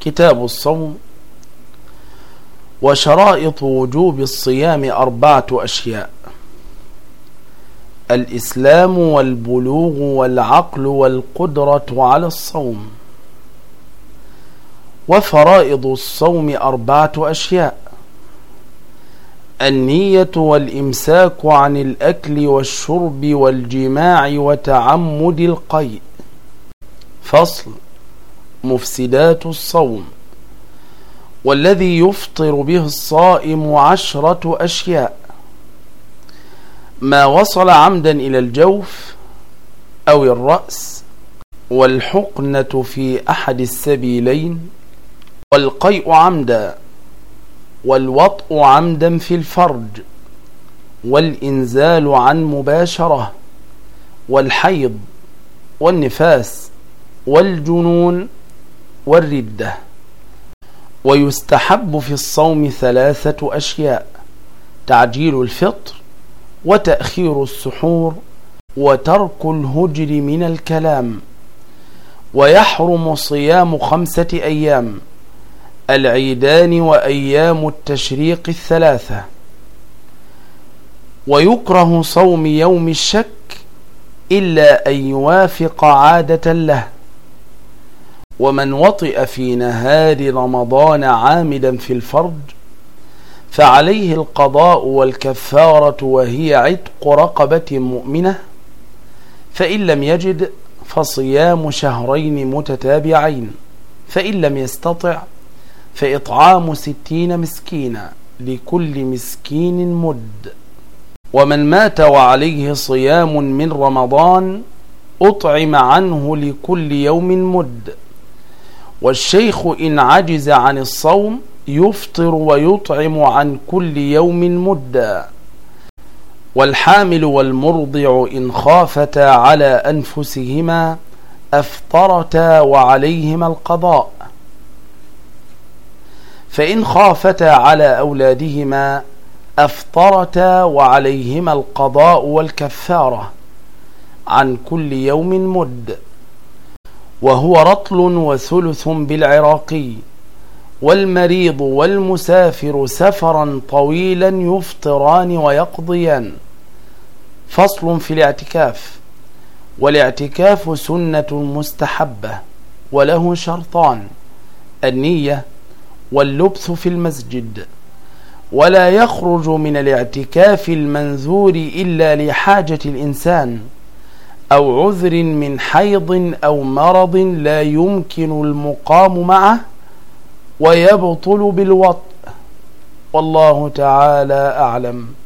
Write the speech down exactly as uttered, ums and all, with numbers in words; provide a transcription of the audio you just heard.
كتاب الصوم. وشرائط وجوب الصيام أربعة أشياء: الإسلام والبلوغ والعقل والقدرة على الصوم. وفرائض الصوم أربعة أشياء: النية والإمساك عن الأكل والشرب والجماع وتعمد القيء. فصل: مفسدات الصوم. والذي يفطر به الصائم عشرة أشياء: ما وصل عمدا إلى الجوف أو الرأس، والحقنة في أحد السبيلين، والقيء عمدا، والوطء عمدا في الفرج، والإنزال عن مباشرة، والحيض، والنفاس، والجنون، والردة. ويستحب في الصوم ثلاثة أشياء: تعجيل الفطر، وتأخير السحور، وترك الهجر من الكلام. ويحرم صيام خمسة أيام: العيدان وأيام التشريق الثلاثة. ويكره صوم يوم الشك إلا أن يوافق عادة له. ومن وطئ في نهار رمضان عامدا في الفرج فعليه القضاء والكفارة، وهي عتق رقبة مؤمنة، فإن لم يجد فصيام شهرين متتابعين، فإن لم يستطع فإطعام ستين مسكينا، لكل مسكين مد. ومن مات وعليه صيام من رمضان أطعم عنه لكل يوم مد. والشيخ إن عجز عن الصوم يفطر ويطعم عن كل يوم مدا. والحامل والمرضع إن خافتا على أنفسهما أفطرتا وعليهما القضاء، فإن خافتا على أولادهما أفطرتا وعليهما القضاء والكفارة عن كل يوم مد، وهو رطل وثلث بالعراقي. والمريض والمسافر سفرا طويلا يفطران ويقضيان. فصل في الاعتكاف. والاعتكاف سنة مستحبة، وله شرطان: النية واللبث في المسجد. ولا يخرج من الاعتكاف المنذور إلا لحاجة الإنسان أو عذر من حيض أو مرض لا يمكن المقام معه، ويبطل بالوطء. والله تعالى أعلم.